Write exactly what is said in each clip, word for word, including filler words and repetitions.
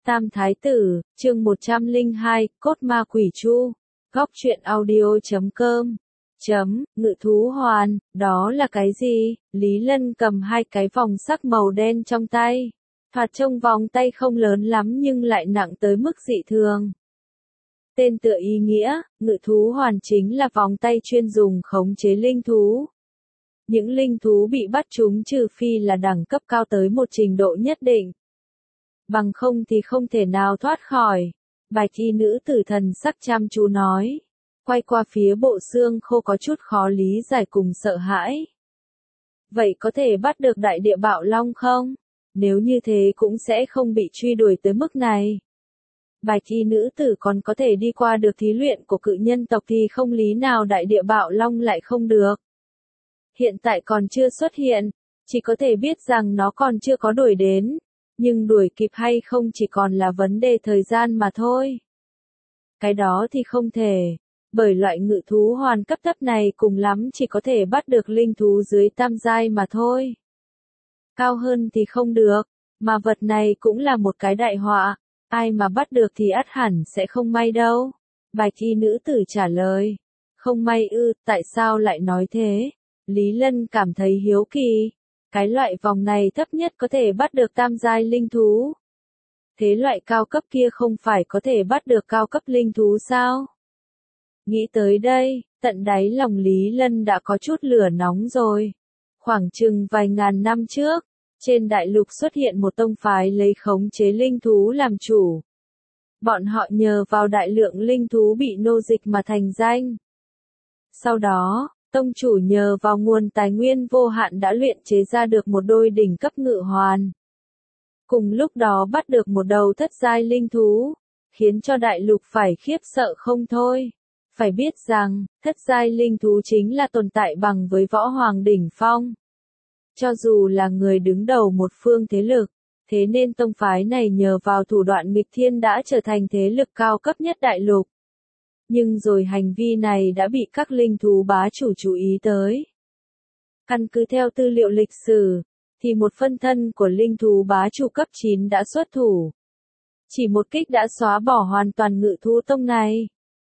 Tam Thái Tử, chương một trăm lẻ hai, Cốt Ma Quỷ Chu. Góc truyện audio chấm com. Chấm, ngự thú hoàn, đó là cái gì? Lý Lân cầm hai cái vòng sắc màu đen trong tay. Thoạt trông vòng tay không lớn lắm nhưng lại nặng tới mức dị thường. Tên tựa ý nghĩa, ngự thú hoàn chính là vòng tay chuyên dùng khống chế linh thú. Những linh thú bị bắt chúng trừ phi là đẳng cấp cao tới một trình độ nhất định. Bằng không thì không thể nào thoát khỏi. Bạch y nữ tử thần sắc chăm chú nói. Quay qua phía bộ xương khô có chút khó lý giải cùng sợ hãi. Vậy có thể bắt được đại địa bạo long không? Nếu như thế cũng sẽ không bị truy đuổi tới mức này. Bạch y nữ tử còn có thể đi qua được thí luyện của cự nhân tộc thì không lý nào đại địa bạo long lại không được. Hiện tại còn chưa xuất hiện, chỉ có thể biết rằng nó còn chưa có đuổi đến. Nhưng đuổi kịp hay không chỉ còn là vấn đề thời gian mà thôi. Cái đó thì không thể, bởi loại ngự thú hoàn cấp thấp này cùng lắm chỉ có thể bắt được linh thú dưới tam giai mà thôi. Cao hơn thì không được, mà vật này cũng là một cái đại họa, ai mà bắt được thì ắt hẳn sẽ không may đâu. Bạch y nữ tử trả lời, không may ư, tại sao lại nói thế? Lý Lân cảm thấy hiếu kỳ. Cái loại vòng này thấp nhất có thể bắt được tam giai linh thú. Thế loại cao cấp kia không phải có thể bắt được cao cấp linh thú sao? Nghĩ tới đây, tận đáy lòng Lý Lân đã có chút lửa nóng rồi. Khoảng chừng vài ngàn năm trước, trên đại lục xuất hiện một tông phái lấy khống chế linh thú làm chủ. Bọn họ nhờ vào đại lượng linh thú bị nô dịch mà thành danh. Sau đó, tông chủ nhờ vào nguồn tài nguyên vô hạn đã luyện chế ra được một đôi đỉnh cấp ngự hoàn. Cùng lúc đó bắt được một đầu thất giai linh thú, khiến cho đại lục phải khiếp sợ không thôi. Phải biết rằng, thất giai linh thú chính là tồn tại bằng với võ hoàng đỉnh phong. Cho dù là người đứng đầu một phương thế lực, thế nên tông phái này nhờ vào thủ đoạn nghịch thiên đã trở thành thế lực cao cấp nhất đại lục. Nhưng rồi hành vi này đã bị các linh thú bá chủ chú ý tới. Căn cứ theo tư liệu lịch sử, thì một phân thân của linh thú bá chủ cấp chín đã xuất thủ. Chỉ một kích đã xóa bỏ hoàn toàn ngự thú tông này.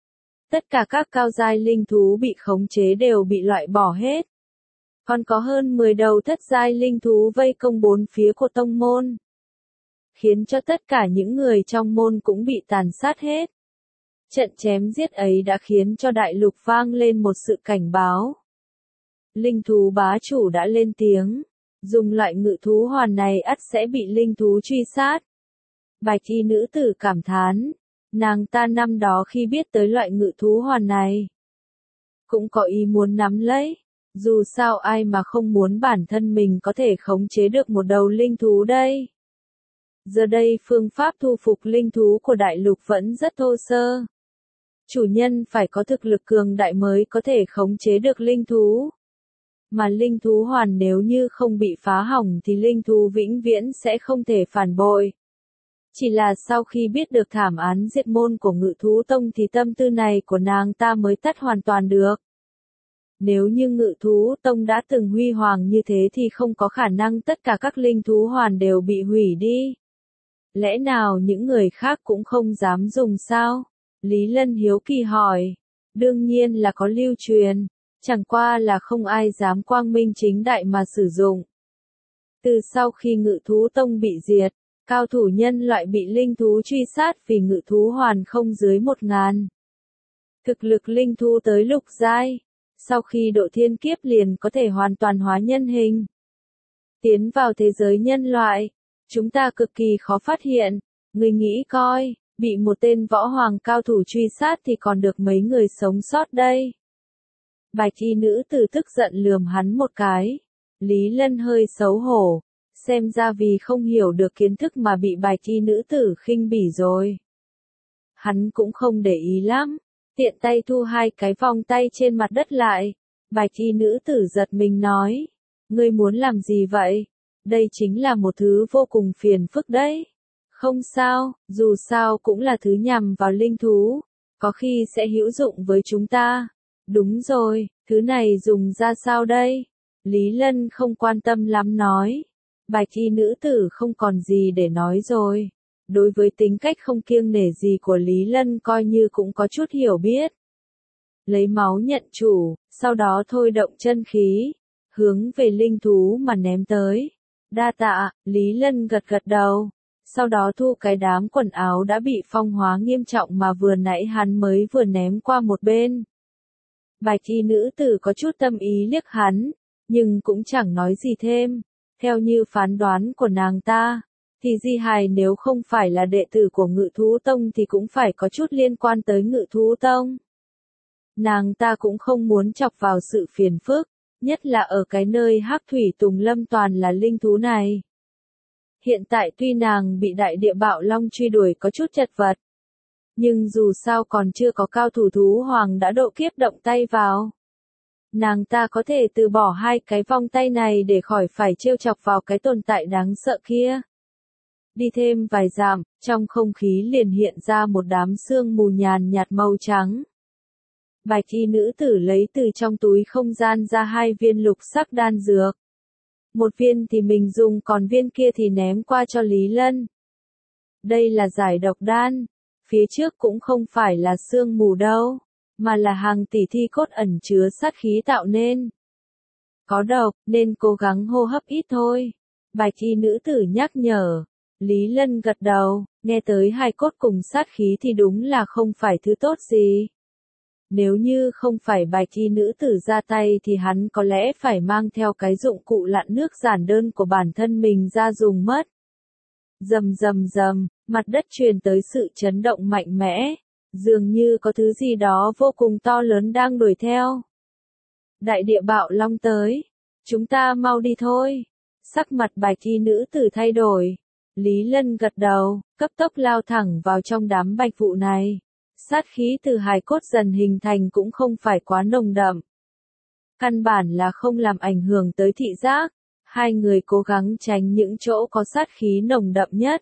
Tất cả các cao giai linh thú bị khống chế đều bị loại bỏ hết. Còn có hơn mười đầu thất giai linh thú vây công bốn phía của tông môn. Khiến cho tất cả những người trong môn cũng bị tàn sát hết. Trận chém giết ấy đã khiến cho đại lục vang lên một sự cảnh báo. Linh thú bá chủ đã lên tiếng, dùng loại ngự thú hoàn này ắt sẽ bị linh thú truy sát. Bạch y nữ tử cảm thán, nàng ta năm đó khi biết tới loại ngự thú hoàn này, cũng có ý muốn nắm lấy, dù sao ai mà không muốn bản thân mình có thể khống chế được một đầu linh thú đây. Giờ đây phương pháp thu phục linh thú của đại lục vẫn rất thô sơ. Chủ nhân phải có thực lực cường đại mới có thể khống chế được linh thú. Mà linh thú hoàn nếu như không bị phá hỏng thì linh thú vĩnh viễn sẽ không thể phản bội. Chỉ là sau khi biết được thảm án diệt môn của ngự thú tông thì tâm tư này của nàng ta mới tắt hoàn toàn được. Nếu như ngự thú tông đã từng huy hoàng như thế thì không có khả năng tất cả các linh thú hoàn đều bị hủy đi. Lẽ nào những người khác cũng không dám dùng sao? Lý Lân hiếu kỳ hỏi. Đương nhiên là có lưu truyền, chẳng qua là không ai dám quang minh chính đại mà sử dụng. Từ sau khi ngự thú tông bị diệt, cao thủ nhân loại bị linh thú truy sát vì ngự thú hoàn không dưới một ngàn. Thực lực linh thú tới lục giai, sau khi độ thiên kiếp liền có thể hoàn toàn hóa nhân hình. Tiến vào thế giới nhân loại, chúng ta cực kỳ khó phát hiện, người nghĩ coi. Bị một tên võ hoàng cao thủ truy sát thì còn được mấy người sống sót đây. Bạch y nữ tử tức giận lườm hắn một cái. Lý Lân hơi xấu hổ, xem ra vì không hiểu được kiến thức mà bị bạch y nữ tử khinh bỉ rồi. Hắn cũng không để ý lắm, tiện tay thu hai cái vòng tay trên mặt đất lại. Bạch y nữ tử giật mình nói, ngươi muốn làm gì vậy? Đây chính là một thứ vô cùng phiền phức đấy. Không sao, dù sao cũng là thứ nhằm vào linh thú, có khi sẽ hữu dụng với chúng ta. Đúng rồi, thứ này dùng ra sao đây? Lý Lân không quan tâm lắm nói. Bạch y nữ tử không còn gì để nói rồi. đối với tính cách không kiêng nể gì của Lý Lân coi như cũng có chút hiểu biết. Lấy máu nhận chủ, sau đó thôi động chân khí, hướng về linh thú mà ném tới. Đa tạ, Lý Lân gật gật đầu, sau đó thu cái đám quần áo đã bị phong hóa nghiêm trọng mà vừa nãy hắn mới vừa ném qua một bên. Bạch y nữ tử có chút tâm ý liếc hắn, nhưng cũng chẳng nói gì thêm. Theo như phán đoán của nàng ta, thì Di Hài nếu không phải là đệ tử của Ngự Thú Tông thì cũng phải có chút liên quan tới Ngự Thú Tông. Nàng ta cũng không muốn chọc vào sự phiền phức, nhất là ở cái nơi Hắc Thủy Tùng Lâm toàn là linh thú này. Hiện tại tuy nàng bị đại địa bạo long truy đuổi có chút chật vật, nhưng dù sao còn chưa có cao thủ thú hoàng đã độ kiếp động tay vào. Nàng ta có thể từ bỏ hai cái vòng tay này để khỏi phải trêu chọc vào cái tồn tại đáng sợ kia. Đi thêm vài dặm, trong không khí liền hiện ra một đám sương mù nhàn nhạt màu trắng. Bạch y nữ tử lấy từ trong túi không gian ra hai viên lục sắc đan dược. Một viên thì mình dùng còn viên kia thì ném qua cho Lý Lân. Đây là giải độc đan, phía trước cũng không phải là sương mù đâu, mà là hàng tỷ thi cốt ẩn chứa sát khí tạo nên. Có độc, nên cố gắng hô hấp ít thôi. Bạch y nữ tử nhắc nhở. Lý Lân gật đầu, nghe tới hai cốt cùng sát khí thì đúng là không phải thứ tốt gì. Nếu như không phải bạch y nữ tử ra tay thì hắn có lẽ phải mang theo cái dụng cụ lặn nước giản đơn của bản thân mình ra dùng mất. Rầm rầm rầm, mặt đất truyền tới sự chấn động mạnh mẽ, dường như có thứ gì đó vô cùng to lớn đang đuổi theo. Đại địa bạo long tới, chúng ta mau đi thôi. Sắc mặt bạch y nữ tử thay đổi. Lý Lân gật đầu, cấp tốc lao thẳng vào trong đám bạch vụ này. Sát khí từ hài cốt dần hình thành cũng không phải quá nồng đậm. Căn bản là không làm ảnh hưởng tới thị giác. Hai người cố gắng tránh những chỗ có sát khí nồng đậm nhất.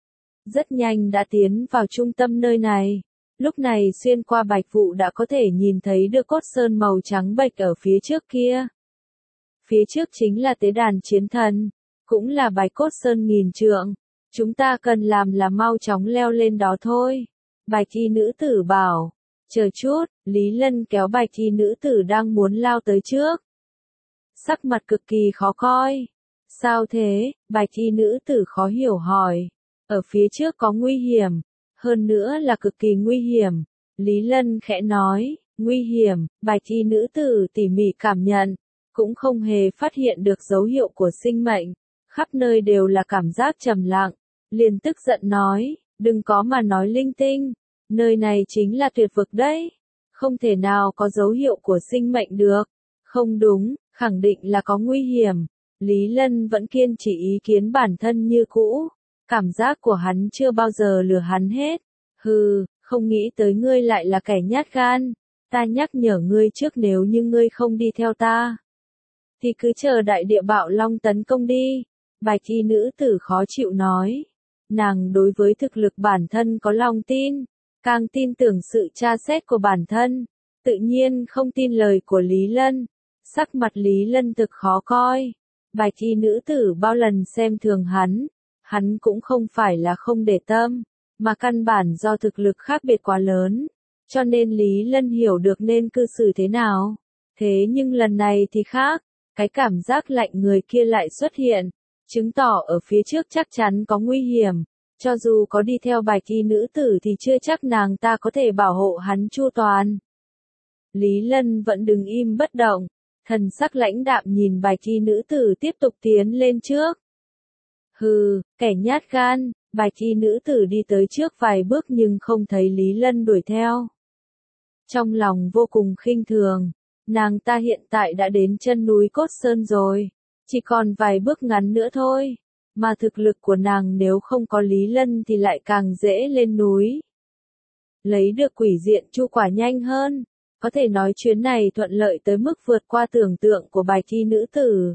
Rất nhanh đã tiến vào trung tâm nơi này. Lúc này xuyên qua bạch vụ đã có thể nhìn thấy được cốt sơn màu trắng bệch ở phía trước kia. Phía trước chính là tế đàn chiến thần, cũng là bạch cốt sơn nghìn trượng. Chúng ta cần làm là mau chóng leo lên đó thôi. Bạch y nữ tử bảo. Chờ chút, Lý Lân kéo bạch y nữ tử đang muốn lao tới trước. Sắc mặt cực kỳ khó coi. Sao thế? Bạch y nữ tử khó hiểu hỏi. Ở phía trước có nguy hiểm. Hơn nữa là cực kỳ nguy hiểm. Lý Lân khẽ nói. Nguy hiểm. Bạch y nữ tử tỉ mỉ cảm nhận. Cũng không hề phát hiện được dấu hiệu của sinh mệnh. Khắp nơi đều là cảm giác trầm lặng. Liền tức giận nói. Đừng có mà nói linh tinh. Nơi này chính là tuyệt vực đấy. Không thể nào có dấu hiệu của sinh mệnh được. Không đúng, khẳng định là có nguy hiểm. Lý Lân vẫn kiên trì ý kiến bản thân như cũ. Cảm giác của hắn chưa bao giờ lừa hắn hết. Hừ, không nghĩ tới ngươi lại là kẻ nhát gan. Ta nhắc nhở ngươi trước, nếu như ngươi không đi theo ta, thì cứ chờ đại địa bạo long tấn công đi. Bạch y nữ tử khó chịu nói. Nàng đối với thực lực bản thân có lòng tin, càng tin tưởng sự tra xét của bản thân, tự nhiên không tin lời của Lý Lân. Sắc mặt Lý Lân thực khó coi. Bạch y nữ tử bao lần xem thường hắn, hắn cũng không phải là không để tâm, mà căn bản do thực lực khác biệt quá lớn, cho nên Lý Lân hiểu được nên cư xử thế nào. Thế nhưng lần này thì khác, cái cảm giác lạnh người kia lại xuất hiện, chứng tỏ ở phía trước chắc chắn có nguy hiểm. Cho dù có đi theo bạch y nữ tử thì chưa chắc nàng ta có thể bảo hộ hắn chu toàn. Lý Lân vẫn đứng im bất động, thần sắc lãnh đạm nhìn bạch y nữ tử tiếp tục tiến lên trước. Hừ, kẻ nhát gan. Bạch y nữ tử đi tới trước vài bước nhưng không thấy Lý Lân đuổi theo. Trong lòng vô cùng khinh thường, nàng ta hiện tại đã đến chân núi Cốt Sơn rồi, chỉ còn vài bước ngắn nữa thôi, mà thực lực của nàng nếu không có Lý Lân thì lại càng dễ lên núi. Lấy được quỷ diện chu quả nhanh hơn, có thể nói chuyến này thuận lợi tới mức vượt qua tưởng tượng của bạch y nữ tử.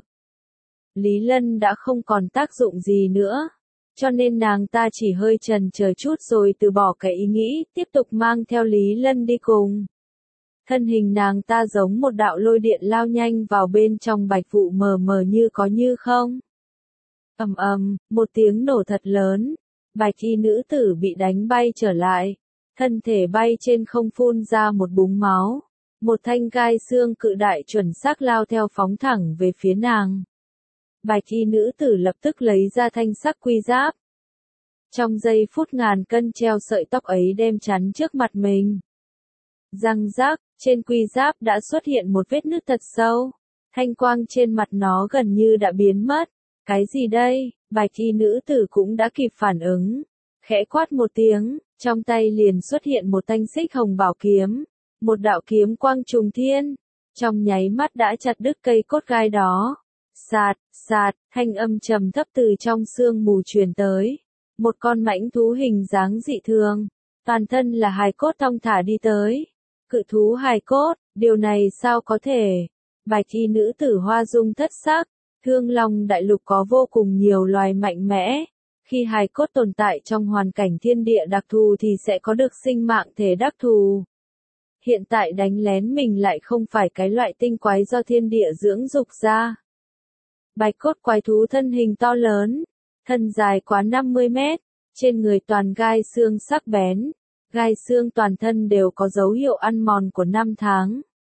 Lý Lân đã không còn tác dụng gì nữa, cho nên nàng ta chỉ hơi chần chờ chút rồi từ bỏ cái ý nghĩ tiếp tục mang theo Lý Lân đi cùng. Thân hình nàng ta giống một đạo lôi điện lao nhanh vào bên trong bạch vụ mờ mờ như có như không. Ầm ầm, một tiếng nổ thật lớn, Bạch y nữ tử bị đánh bay trở lại, thân thể bay trên không phun ra một búng máu. Một thanh gai xương cự đại chuẩn xác lao theo phóng thẳng về phía nàng. Bạch y nữ tử lập tức lấy ra thanh sắc quy giáp. Trong giây phút ngàn cân treo sợi tóc ấy đem chắn trước mặt mình. Răng rác, trên quy giáp đã xuất hiện một vết nứt thật sâu. Thanh quang trên mặt nó gần như đã biến mất. Cái gì đây? Bạch y nữ tử cũng đã kịp phản ứng. Khẽ quát một tiếng, trong tay liền xuất hiện một thanh xích hồng bảo kiếm. Một đạo kiếm quang trùng thiên. Trong nháy mắt đã chặt đứt cây cốt gai đó. Sạt, sạt, thanh âm trầm thấp từ trong sương mù truyền tới. Một con mãnh thú hình dáng dị thường. Toàn thân là hài cốt thong thả đi tới. Cự thú hài cốt, điều này sao có thể? Bạch y nữ tử hoa dung thất sắc. Thương Long đại lục có vô cùng nhiều loài mạnh mẽ. Khi hài cốt tồn tại trong hoàn cảnh thiên địa đặc thù thì sẽ có được sinh mạng thể đặc thù. Hiện tại đánh lén mình lại không phải cái loại tinh quái do thiên địa dưỡng dục ra. Bạch cốt quái thú thân hình to lớn, thân dài quá năm mươi mét, trên người toàn gai xương sắc bén, gai xương toàn thân đều có dấu hiệu ăn mòn của năm tháng.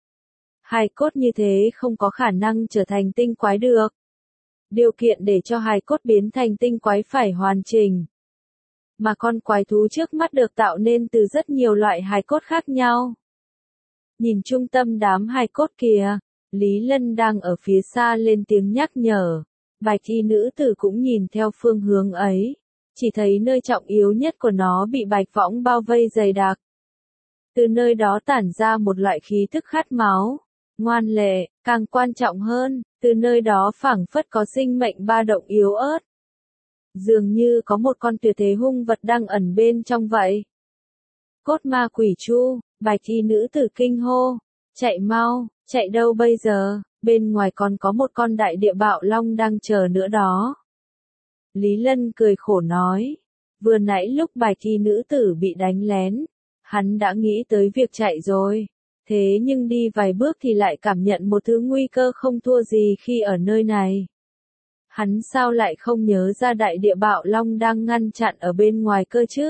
Hài cốt như thế không có khả năng trở thành tinh quái được. Điều kiện để cho hài cốt biến thành tinh quái phải hoàn chỉnh. Mà con quái thú trước mắt được tạo nên từ rất nhiều loại hài cốt khác nhau. Nhìn trung tâm đám hài cốt kìa, Lý Lân đang ở phía xa lên tiếng nhắc nhở. Bạch y nữ tử cũng nhìn theo phương hướng ấy, chỉ thấy nơi trọng yếu nhất của nó bị bạch võng bao vây dày đặc. Từ nơi đó tản ra một loại khí thức khát máu, ngoan lệ, càng quan trọng hơn, từ nơi đó phảng phất có sinh mệnh ba động yếu ớt. Dường như có một con tuyệt thế hung vật đang ẩn bên trong vậy. Cốt ma quỷ chu, bạch y nữ tử kinh hô, chạy mau, chạy đâu bây giờ, bên ngoài còn có một con đại địa bạo long đang chờ nữa đó. Lý Lân cười khổ nói, vừa nãy lúc bạch y nữ tử bị đánh lén, hắn đã nghĩ tới việc chạy rồi, thế nhưng đi vài bước thì lại cảm nhận một thứ nguy cơ không thua gì khi ở nơi này. Hắn sao lại không nhớ ra đại địa bạo long đang ngăn chặn ở bên ngoài cơ chứ?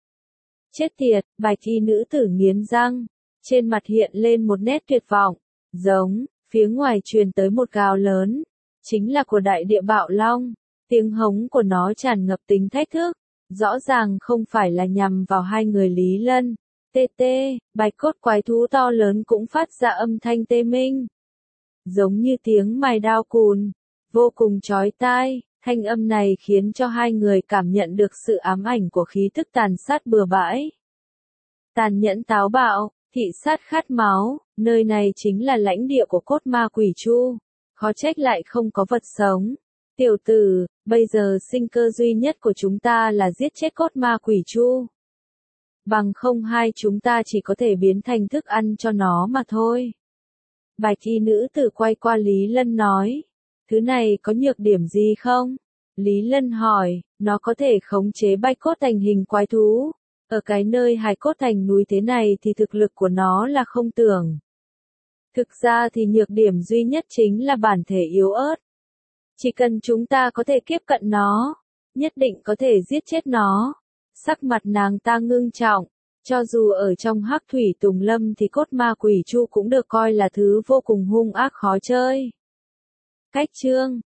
Chết tiệt, bạch y nữ tử nghiến răng, trên mặt hiện lên một nét tuyệt vọng, giống, phía ngoài truyền tới một gào lớn, chính là của đại địa bạo long, tiếng hống của nó tràn ngập tính thách thức, rõ ràng không phải là nhằm vào hai người Lý Lân. Tê tê, bạch cốt quái thú to lớn cũng phát ra âm thanh tê minh, giống như tiếng mài đao cùn, vô cùng chói tai. Thanh âm này khiến cho hai người cảm nhận được sự ám ảnh của khí tức tàn sát bừa bãi. Tàn nhẫn táo bạo, thị sát khát máu, nơi này chính là lãnh địa của cốt ma quỷ chu. Khó trách lại không có vật sống. Tiểu tử, bây giờ sinh cơ duy nhất của chúng ta là giết chết cốt ma quỷ chu. Bằng không hai chúng ta chỉ có thể biến thành thức ăn cho nó mà thôi. Bạch y nữ tử quay qua Lý Lân nói. Thứ này có nhược điểm gì không? Lý Lân hỏi, nó có thể khống chế bạch cốt thành hình quái thú. Ở cái nơi hài cốt thành núi thế này thì thực lực của nó là không tưởng. Thực ra thì nhược điểm duy nhất chính là bản thể yếu ớt. Chỉ cần chúng ta có thể tiếp cận nó, nhất định có thể giết chết nó. Sắc mặt nàng ta ngưng trọng, cho dù ở trong hắc thủy tùng lâm thì cốt ma quỷ chu cũng được coi là thứ vô cùng hung ác khó chơi. Cách chương